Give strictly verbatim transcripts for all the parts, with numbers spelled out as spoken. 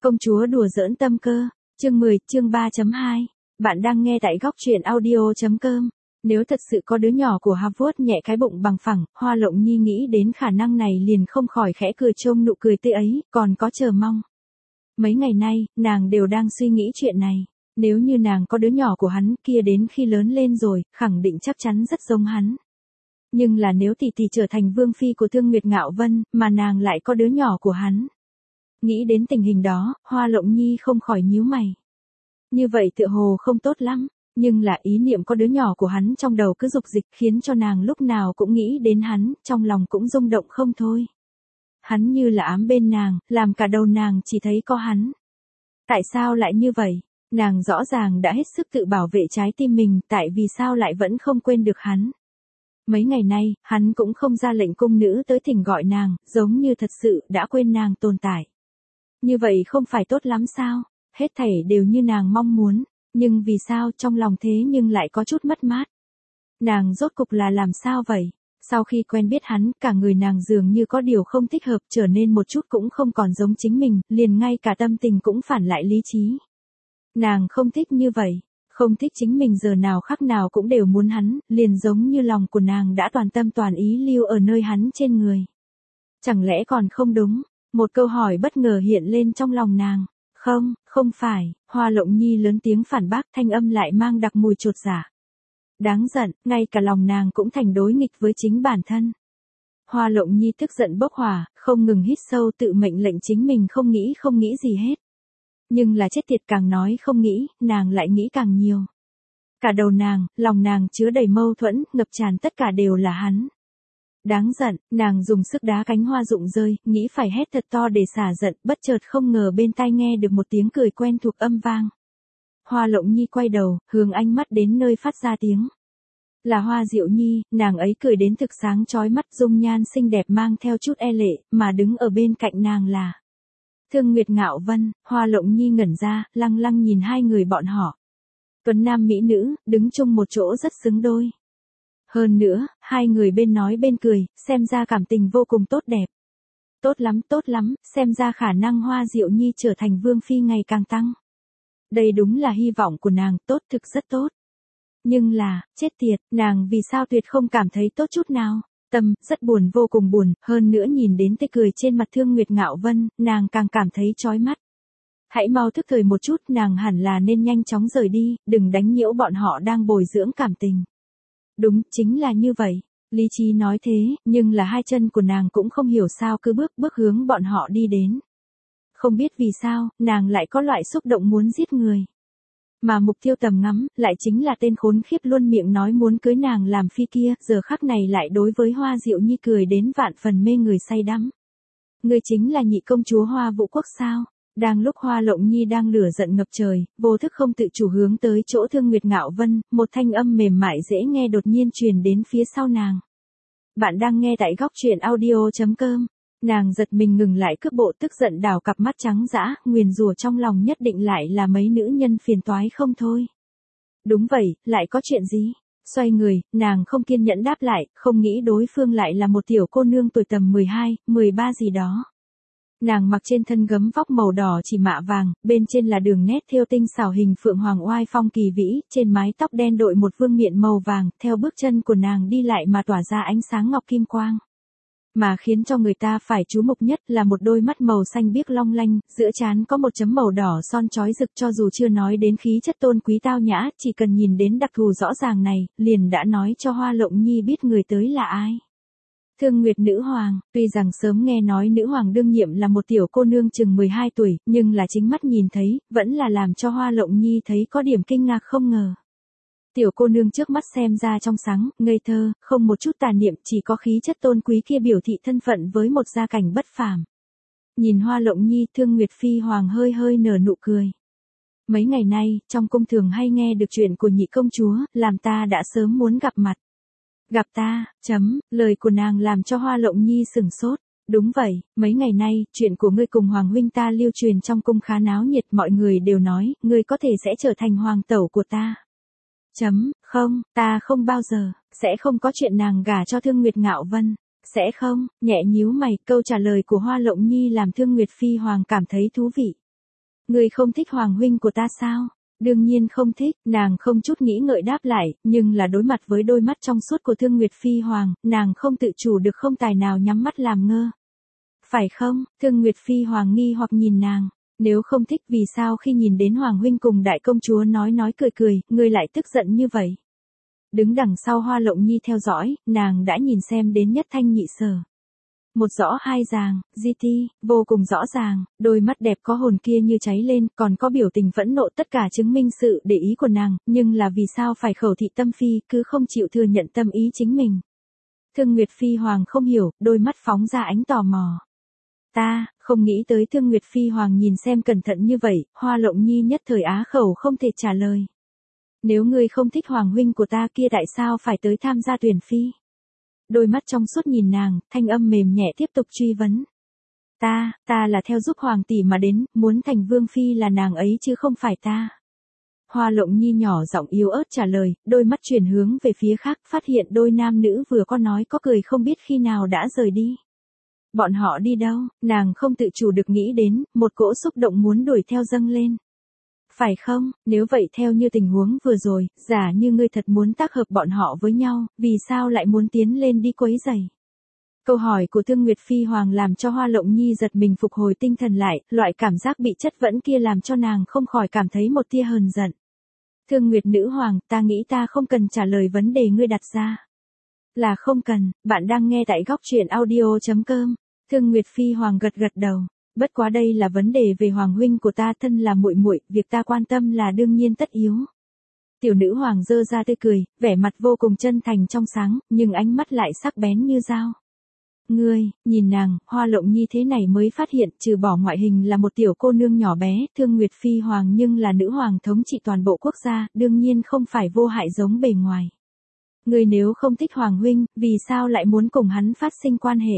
Công chúa đùa giỡn tâm cơ, chương mười, chương ba chấm hai. Bạn đang nghe tại góc truyện audio.com. Nếu thật sự có đứa nhỏ của Hà vuốt nhẹ cái bụng bằng phẳng, Hoa Lộng Nhi nghĩ đến khả năng này liền không khỏi khẽ cười trông nụ cười tươi ấy, còn có chờ mong. Mấy ngày nay, nàng đều đang suy nghĩ chuyện này. Nếu như nàng có đứa nhỏ của hắn kia đến khi lớn lên rồi, khẳng định chắc chắn rất giống hắn. Nhưng là nếu tỷ tỷ trở thành vương phi của Thương Nguyệt Ngạo Vân, mà nàng lại có đứa nhỏ của hắn. Nghĩ đến tình hình đó, Hoa Lộng Nhi không khỏi nhíu mày. Như vậy tựa hồ không tốt lắm, nhưng là ý niệm có đứa nhỏ của hắn trong đầu cứ dục dịch khiến cho nàng lúc nào cũng nghĩ đến hắn, trong lòng cũng rung động không thôi. Hắn như là ám bên nàng, làm cả đầu nàng chỉ thấy có hắn. Tại sao lại như vậy? Nàng rõ ràng đã hết sức tự bảo vệ trái tim mình, tại vì sao lại vẫn không quên được hắn? Mấy ngày nay, hắn cũng không ra lệnh cung nữ tới thỉnh gọi nàng, giống như thật sự đã quên nàng tồn tại. Như vậy không phải tốt lắm sao? Hết thảy đều như nàng mong muốn, nhưng vì sao trong lòng thế nhưng lại có chút mất mát? Nàng rốt cục là làm sao vậy? Sau khi quen biết hắn, cả người nàng dường như có điều không thích hợp, trở nên một chút cũng không còn giống chính mình, liền ngay cả tâm tình cũng phản lại lý trí. Nàng không thích như vậy, không thích chính mình giờ nào khắc nào cũng đều muốn hắn, liền giống như lòng của nàng đã toàn tâm toàn ý lưu ở nơi hắn trên người. Chẳng lẽ còn không đúng? Một câu hỏi bất ngờ hiện lên trong lòng nàng. Không, không phải, Hoa Lộng Nhi lớn tiếng phản bác, thanh âm lại mang đặc mùi chột dạ. Đáng giận, ngay cả lòng nàng cũng thành đối nghịch với chính bản thân. Hoa Lộng Nhi tức giận bốc hỏa, không ngừng hít sâu tự mệnh lệnh chính mình không nghĩ không nghĩ gì hết. Nhưng là chết tiệt, càng nói không nghĩ, nàng lại nghĩ càng nhiều. Cả đầu nàng, lòng nàng chứa đầy mâu thuẫn, ngập tràn tất cả đều là hắn. Đáng giận, nàng dùng sức đá cánh hoa rụng rơi, nghĩ phải hét thật to để xả giận, bất chợt không ngờ bên tai nghe được một tiếng cười quen thuộc âm vang. Hoa Lộng Nhi quay đầu, hướng ánh mắt đến nơi phát ra tiếng. Là Hoa Diệu Nhi, nàng ấy cười đến thực sáng chói mắt, dung nhan xinh đẹp mang theo chút e lệ, mà đứng ở bên cạnh nàng là Thương Nguyệt Ngạo Vân. Hoa Lộng Nhi ngẩn ra, lăng lăng nhìn hai người bọn họ. Tuấn nam mỹ nữ, đứng chung một chỗ rất xứng đôi. Hơn nữa, hai người bên nói bên cười, xem ra cảm tình vô cùng tốt đẹp. Tốt lắm, tốt lắm, xem ra khả năng Hoa Diệu Nhi trở thành vương phi ngày càng tăng. Đây đúng là hy vọng của nàng, tốt, thực rất tốt. Nhưng là, chết tiệt, nàng vì sao tuyệt không cảm thấy tốt chút nào? Tâm, rất buồn, vô cùng buồn, hơn nữa nhìn đến tê cười trên mặt Thương Nguyệt Ngạo Vân, nàng càng cảm thấy chói mắt. Hãy mau thức thời một chút, nàng hẳn là nên nhanh chóng rời đi, đừng đánh nhiễu bọn họ đang bồi dưỡng cảm tình. Đúng, chính là như vậy. Lý trí nói thế, nhưng là hai chân của nàng cũng không hiểu sao cứ bước bước hướng bọn họ đi đến. Không biết vì sao, nàng lại có loại xúc động muốn giết người. Mà mục tiêu tầm ngắm, lại chính là tên khốn khiếp luôn miệng nói muốn cưới nàng làm phi kia, giờ khắc này lại đối với Hoa Diệu Nhi cười đến vạn phần mê người say đắm. Người chính là nhị công chúa Hoa Vũ Quốc sao? Đang lúc Hoa Lộng Nhi đang lửa giận ngập trời, vô thức không tự chủ hướng tới chỗ Thương Nguyệt Ngạo Vân, một thanh âm mềm mại dễ nghe đột nhiên truyền đến phía sau nàng. Bạn đang nghe tại góc truyện audio.com. Nàng giật mình ngừng lại cước bộ, tức giận đảo cặp mắt trắng dã, nguyền rủa trong lòng nhất định lại là mấy nữ nhân phiền toái không thôi. Đúng vậy, lại có chuyện gì? Xoay người, nàng không kiên nhẫn đáp lại, không nghĩ đối phương lại là một tiểu cô nương tuổi tầm mười hai, mười ba gì đó. Nàng mặc trên thân gấm vóc màu đỏ chỉ mạ vàng, bên trên là đường nét thêu tinh xảo hình phượng hoàng oai phong kỳ vĩ, trên mái tóc đen đội một vương miện màu vàng, theo bước chân của nàng đi lại mà tỏa ra ánh sáng ngọc kim quang. Mà khiến cho người ta phải chú mục nhất là một đôi mắt màu xanh biếc long lanh, giữa trán có một chấm màu đỏ son chói rực, cho dù chưa nói đến khí chất tôn quý tao nhã, chỉ cần nhìn đến đặc thù rõ ràng này, liền đã nói cho Hoa Lộng Nhi biết người tới là ai. Thương Nguyệt Nữ Hoàng, tuy rằng sớm nghe nói Nữ Hoàng đương nhiệm là một tiểu cô nương chừng mười hai tuổi, nhưng là chính mắt nhìn thấy, vẫn là làm cho Hoa Lộng Nhi thấy có điểm kinh ngạc không ngờ. Tiểu cô nương trước mắt xem ra trong sáng, ngây thơ, không một chút tà niệm, chỉ có khí chất tôn quý kia biểu thị thân phận với một gia cảnh bất phàm. Nhìn Hoa Lộng Nhi, Thương Nguyệt Phi Hoàng hơi hơi nở nụ cười. Mấy ngày nay, trong cung thường hay nghe được chuyện của nhị công chúa, làm ta đã sớm muốn gặp mặt. Gặp ta, chấm, lời của nàng làm cho Hoa Lộng Nhi sửng sốt. Đúng vậy, mấy ngày nay, chuyện của ngươi cùng Hoàng huynh ta lưu truyền trong cung khá náo nhiệt, mọi người đều nói, ngươi có thể sẽ trở thành hoàng tẩu của ta. Chấm, không, ta không bao giờ, sẽ không có chuyện nàng gả cho Thương Nguyệt Ngạo Vân. Sẽ không, nhẹ nhíu mày, câu trả lời của Hoa Lộng Nhi làm Thương Nguyệt Phi Hoàng cảm thấy thú vị. Ngươi không thích Hoàng huynh của ta sao? Đương nhiên không thích, nàng không chút nghĩ ngợi đáp lại, nhưng là đối mặt với đôi mắt trong suốt của Thương Nguyệt Phi Hoàng, nàng không tự chủ được không tài nào nhắm mắt làm ngơ. Phải không? Thương Nguyệt Phi Hoàng nghi hoặc nhìn nàng. Nếu không thích vì sao khi nhìn đến Hoàng huynh cùng đại công chúa nói nói cười cười, ngươi lại tức giận như vậy? Đứng đằng sau Hoa Lộng Nhi theo dõi, nàng đã nhìn xem đến nhất thanh nhị sở. Một rõ hai ràng, gi ti, vô cùng rõ ràng, đôi mắt đẹp có hồn kia như cháy lên, còn có biểu tình phẫn nộ tất cả chứng minh sự để ý của nàng, nhưng là vì sao phải khẩu thị tâm phi, cứ không chịu thừa nhận tâm ý chính mình. Thương Nguyệt Phi Hoàng không hiểu, đôi mắt phóng ra ánh tò mò. Ta, không nghĩ tới Thương Nguyệt Phi Hoàng nhìn xem cẩn thận như vậy, Hoa Lộng Nhi nhất thời á khẩu không thể trả lời. Nếu ngươi không thích Hoàng huynh của ta kia tại sao phải tới tham gia tuyển phi? Đôi mắt trong suốt nhìn nàng, thanh âm mềm nhẹ tiếp tục truy vấn. Ta, ta là theo giúp Hoàng tỷ mà đến, muốn thành vương phi là nàng ấy chứ không phải ta. Hoa Lộng Nhi nhỏ giọng yếu ớt trả lời, đôi mắt chuyển hướng về phía khác, phát hiện đôi nam nữ vừa có nói có cười không biết khi nào đã rời đi. Bọn họ đi đâu, nàng không tự chủ được nghĩ đến, một cỗ xúc động muốn đuổi theo dâng lên. Phải không, nếu vậy theo như tình huống vừa rồi, giả như ngươi thật muốn tác hợp bọn họ với nhau, vì sao lại muốn tiến lên đi quấy rầy? Câu hỏi của Thương Nguyệt Phi Hoàng làm cho Hoa Lộng Nhi giật mình phục hồi tinh thần lại, loại cảm giác bị chất vấn kia làm cho nàng không khỏi cảm thấy một tia hờn giận. Thương Nguyệt Nữ Hoàng, ta nghĩ ta không cần trả lời vấn đề ngươi đặt ra. Là không cần, bạn đang nghe tại góc truyện audio chấm com. Thương Nguyệt Phi Hoàng gật gật đầu. Bất quá đây là vấn đề về Hoàng huynh của ta thân là muội muội, việc ta quan tâm là đương nhiên tất yếu. Tiểu nữ hoàng giơ ra tươi cười, vẻ mặt vô cùng chân thành trong sáng, nhưng ánh mắt lại sắc bén như dao. Ngươi, nhìn nàng, Hoa Lộng Nhi thế này mới phát hiện, trừ bỏ ngoại hình là một tiểu cô nương nhỏ bé, Thương Nguyệt Phi Hoàng nhưng là nữ hoàng thống trị toàn bộ quốc gia, đương nhiên không phải vô hại giống bề ngoài. Ngươi nếu không thích Hoàng huynh, vì sao lại muốn cùng hắn phát sinh quan hệ?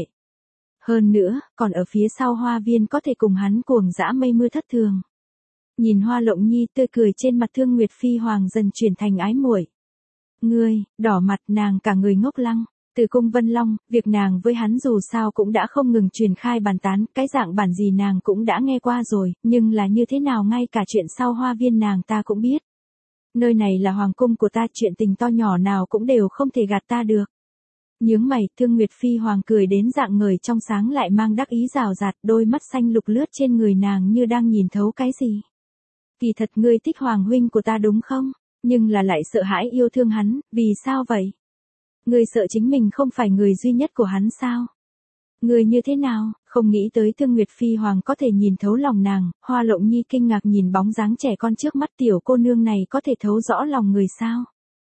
Hơn nữa, còn ở phía sau hoa viên có thể cùng hắn cuồng dã mây mưa thất thường. Nhìn Hoa Lộng Nhi tươi cười trên mặt Thương Nguyệt Phi Hoàng dần chuyển thành ái muội. Ngươi, đỏ mặt nàng cả người ngốc lăng. Từ cung Vân Long, việc nàng với hắn dù sao cũng đã không ngừng truyền khai bàn tán, cái dạng bản gì nàng cũng đã nghe qua rồi, nhưng là như thế nào ngay cả chuyện sau hoa viên nàng ta cũng biết. Nơi này là hoàng cung của ta, chuyện tình to nhỏ nào cũng đều không thể gạt ta được. Nhướng mày, Thương Nguyệt Phi Hoàng cười đến dạng người trong sáng lại mang đắc ý rào rạt, đôi mắt xanh lục lướt trên người nàng như đang nhìn thấu cái gì. Kỳ thật ngươi thích Hoàng huynh của ta đúng không? Nhưng là lại sợ hãi yêu thương hắn, vì sao vậy? Ngươi sợ chính mình không phải người duy nhất của hắn sao? Ngươi như thế nào? Không nghĩ tới Thương Nguyệt Phi Hoàng có thể nhìn thấu lòng nàng, Hoa Lộng Nhi kinh ngạc nhìn bóng dáng trẻ con trước mắt, tiểu cô nương này có thể thấu rõ lòng người sao?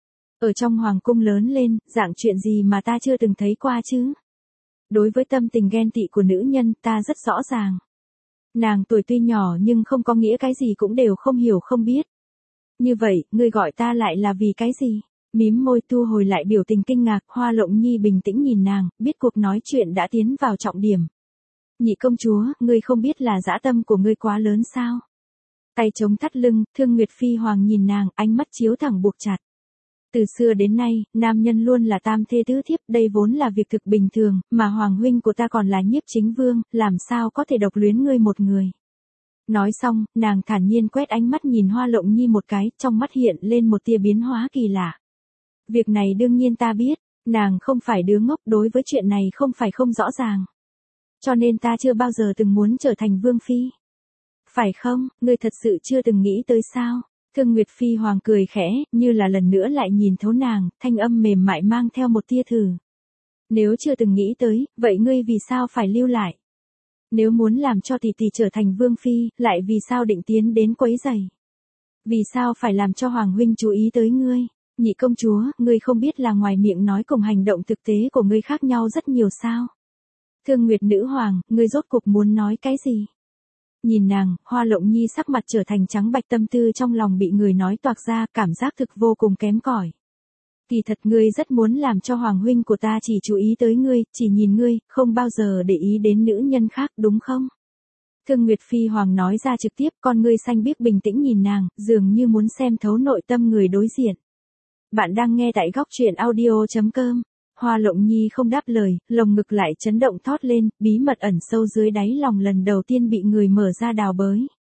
Ở trong hoàng cung lớn lên, dạng chuyện gì mà ta chưa từng thấy qua chứ? Đối với tâm tình ghen tị của nữ nhân, ta rất rõ ràng. Nàng tuổi tuy nhỏ nhưng không có nghĩa cái gì cũng đều không hiểu không biết. Như vậy, ngươi gọi ta lại là vì cái gì? Mím môi thu hồi lại biểu tình kinh ngạc, Hoa Lộng Nhi bình tĩnh nhìn nàng, biết cuộc nói chuyện đã tiến vào trọng điểm. Nhị công chúa, ngươi không biết là dã tâm của ngươi quá lớn sao? Tay chống thắt lưng, Thương Nguyệt Phi Hoàng nhìn nàng, ánh mắt chiếu thẳng buộc chặt. Từ xưa đến nay, nam nhân luôn là tam thê tứ thiếp, đây vốn là việc thực bình thường, mà Hoàng huynh của ta còn là nhiếp chính vương, làm sao có thể độc luyến ngươi một người. Nói xong, nàng thản nhiên quét ánh mắt nhìn Hoa Lộng Nhi một cái, trong mắt hiện lên một tia biến hóa kỳ lạ. Việc này đương nhiên ta biết, nàng không phải đứa ngốc, đối với chuyện này không phải không rõ ràng. Cho nên ta chưa bao giờ từng muốn trở thành vương phi. Phải không, ngươi thật sự chưa từng nghĩ tới sao? Thương Nguyệt Phi Hoàng cười khẽ, như là lần nữa lại nhìn thấu nàng, thanh âm mềm mại mang theo một tia thử. Nếu chưa từng nghĩ tới, vậy ngươi vì sao phải lưu lại? Nếu muốn làm cho tỷ tỷ trở thành vương phi, lại vì sao định tiến đến quấy rầy? Vì sao phải làm cho Hoàng huynh chú ý tới ngươi? Nhị công chúa, ngươi không biết là ngoài miệng nói cùng hành động thực tế của ngươi khác nhau rất nhiều sao? Thương Nguyệt Nữ Hoàng, ngươi rốt cuộc muốn nói cái gì? Nhìn nàng, Hoa Lộng Nhi sắc mặt trở thành trắng bạch, tâm tư trong lòng bị người nói toạc ra, cảm giác thực vô cùng kém cỏi. Kỳ thật ngươi rất muốn làm cho Hoàng huynh của ta chỉ chú ý tới ngươi, chỉ nhìn ngươi, không bao giờ để ý đến nữ nhân khác, đúng không? Thương Nguyệt Phi Hoàng nói ra trực tiếp, con ngươi xanh biếc bình tĩnh nhìn nàng, dường như muốn xem thấu nội tâm người đối diện. Bạn đang nghe tại góc truyện audio chấm com. Hoa Lộng Nhi không đáp lời, lồng ngực lại chấn động thót lên, bí mật ẩn sâu dưới đáy lòng lần đầu tiên bị người mở ra đào bới.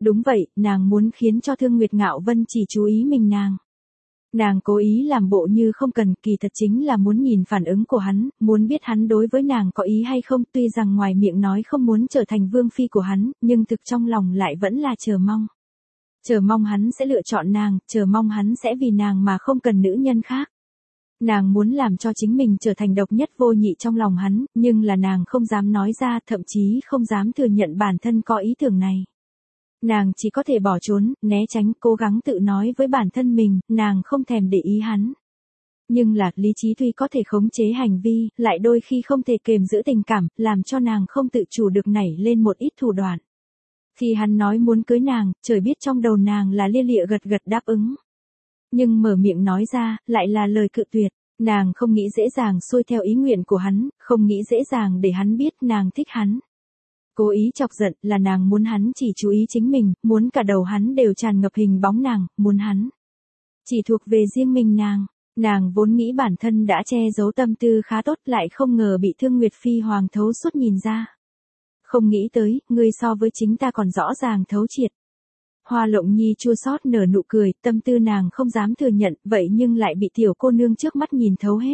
Đúng vậy, nàng muốn khiến cho Thương Nguyệt Ngạo Vân chỉ chú ý mình nàng. Nàng cố ý làm bộ như không cần, kỳ thật chính là muốn nhìn phản ứng của hắn, muốn biết hắn đối với nàng có ý hay không, tuy rằng ngoài miệng nói không muốn trở thành vương phi của hắn, nhưng thực trong lòng lại vẫn là chờ mong. Chờ mong hắn sẽ lựa chọn nàng, chờ mong hắn sẽ vì nàng mà không cần nữ nhân khác. Nàng muốn làm cho chính mình trở thành độc nhất vô nhị trong lòng hắn, nhưng là nàng không dám nói ra, thậm chí không dám thừa nhận bản thân có ý tưởng này. Nàng chỉ có thể bỏ trốn, né tránh, cố gắng tự nói với bản thân mình, nàng không thèm để ý hắn. Nhưng là, lý trí tuy có thể khống chế hành vi, lại đôi khi không thể kềm giữ tình cảm, làm cho nàng không tự chủ được nảy lên một ít thủ đoạn. Khi hắn nói muốn cưới nàng, trời biết trong đầu nàng là lia lịa gật gật đáp ứng. Nhưng mở miệng nói ra, lại là lời cự tuyệt. Nàng không nghĩ dễ dàng xuôi theo ý nguyện của hắn, không nghĩ dễ dàng để hắn biết nàng thích hắn. Cố ý chọc giận là nàng muốn hắn chỉ chú ý chính mình, muốn cả đầu hắn đều tràn ngập hình bóng nàng, muốn hắn chỉ thuộc về riêng mình nàng. Nàng vốn nghĩ bản thân đã che giấu tâm tư khá tốt, lại không ngờ bị Thương Nguyệt Phi Hoàng thấu suốt nhìn ra. Không nghĩ tới, ngươi so với chính ta còn rõ ràng thấu triệt. Hoa Lộng Nhi chua xót nở nụ cười, tâm tư nàng không dám thừa nhận, vậy nhưng lại bị tiểu cô nương trước mắt nhìn thấu hết.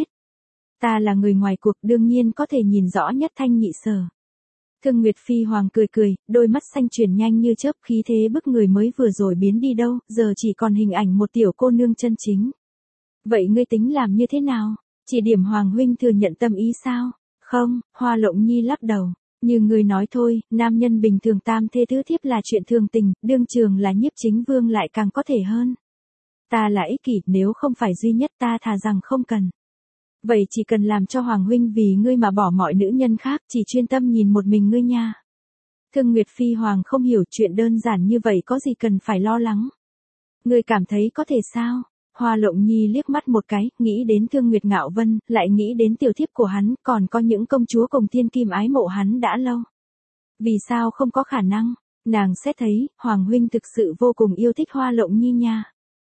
Ta là người ngoài cuộc, đương nhiên có thể nhìn rõ nhất thanh nhị sở. Thương Nguyệt Phi Hoàng cười cười, đôi mắt xanh chuyển nhanh như chớp, khí thế bức người mới vừa rồi biến đi đâu, giờ chỉ còn hình ảnh một tiểu cô nương chân chính. Vậy ngươi tính làm như thế nào? Chỉ điểm Hoàng huynh thừa nhận tâm ý sao? Không, Hoa Lộng Nhi lắc đầu. Như ngươi nói thôi, nam nhân bình thường tam thê tứ thiếp là chuyện thường tình, đương trường là Nhiếp Chính Vương lại càng có thể hơn. Ta là ích kỷ, nếu không phải duy nhất ta thà rằng không cần. Vậy chỉ cần làm cho Hoàng huynh vì ngươi mà bỏ mọi nữ nhân khác, chỉ chuyên tâm nhìn một mình ngươi nha. Thương Nguyệt Phi Hoàng không hiểu chuyện đơn giản như vậy có gì cần phải lo lắng. Ngươi cảm thấy có thể sao? Hoa Lộng Nhi liếc mắt một cái, nghĩ đến Thương Nguyệt Ngạo Vân, lại nghĩ đến tiểu thiếp của hắn, còn có những công chúa cùng thiên kim ái mộ hắn đã lâu. Vì sao không có khả năng? Nàng xét thấy, Hoàng huynh thực sự vô cùng yêu thích Hoa Lộng Nhi nha.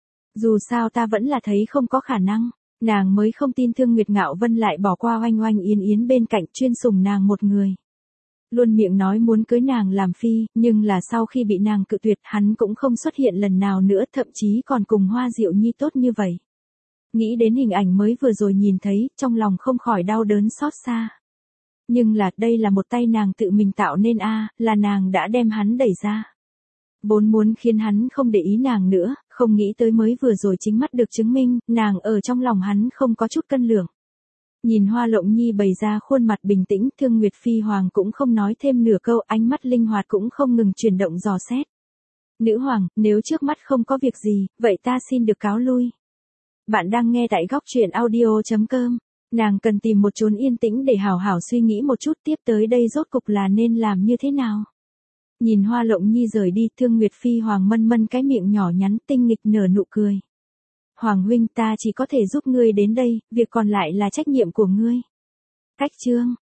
Dù sao ta vẫn là thấy không có khả năng. Nàng mới không tin Thương Nguyệt Ngạo Vân lại bỏ qua Oanh Oanh Yến Yến bên cạnh, chuyên sủng nàng một người. Luôn miệng nói muốn cưới nàng làm phi, nhưng là sau khi bị nàng cự tuyệt, hắn cũng không xuất hiện lần nào nữa, thậm chí còn cùng Hoa Diệu Nhi tốt như vậy. Nghĩ đến hình ảnh mới vừa rồi nhìn thấy, trong lòng không khỏi đau đớn xót xa. Nhưng là, đây là một tay nàng tự mình tạo nên a, là nàng đã đem hắn đẩy ra. Vốn muốn khiến hắn không để ý nàng nữa, không nghĩ tới mới vừa rồi chính mắt được chứng minh, nàng ở trong lòng hắn không có chút cân lượng. Nhìn Hoa Lộng Nhi bày ra khuôn mặt bình tĩnh, Thương Nguyệt Phi Hoàng cũng không nói thêm nửa câu, ánh mắt linh hoạt cũng không ngừng chuyển động dò xét. Nữ hoàng, nếu trước mắt không có việc gì, vậy ta xin được cáo lui. Bạn đang nghe tại góc truyện audio chấm com. Nàng cần tìm một chốn yên tĩnh để hào hảo suy nghĩ một chút, tiếp tới đây rốt cục là nên làm như thế nào. Nhìn Hoa Lộng Nhi rời đi, Thương Nguyệt Phi Hoàng mân mân cái miệng nhỏ nhắn, tinh nghịch nở nụ cười. Hoàng huynh, ta chỉ có thể giúp ngươi đến đây, việc còn lại là trách nhiệm của ngươi. Cách chương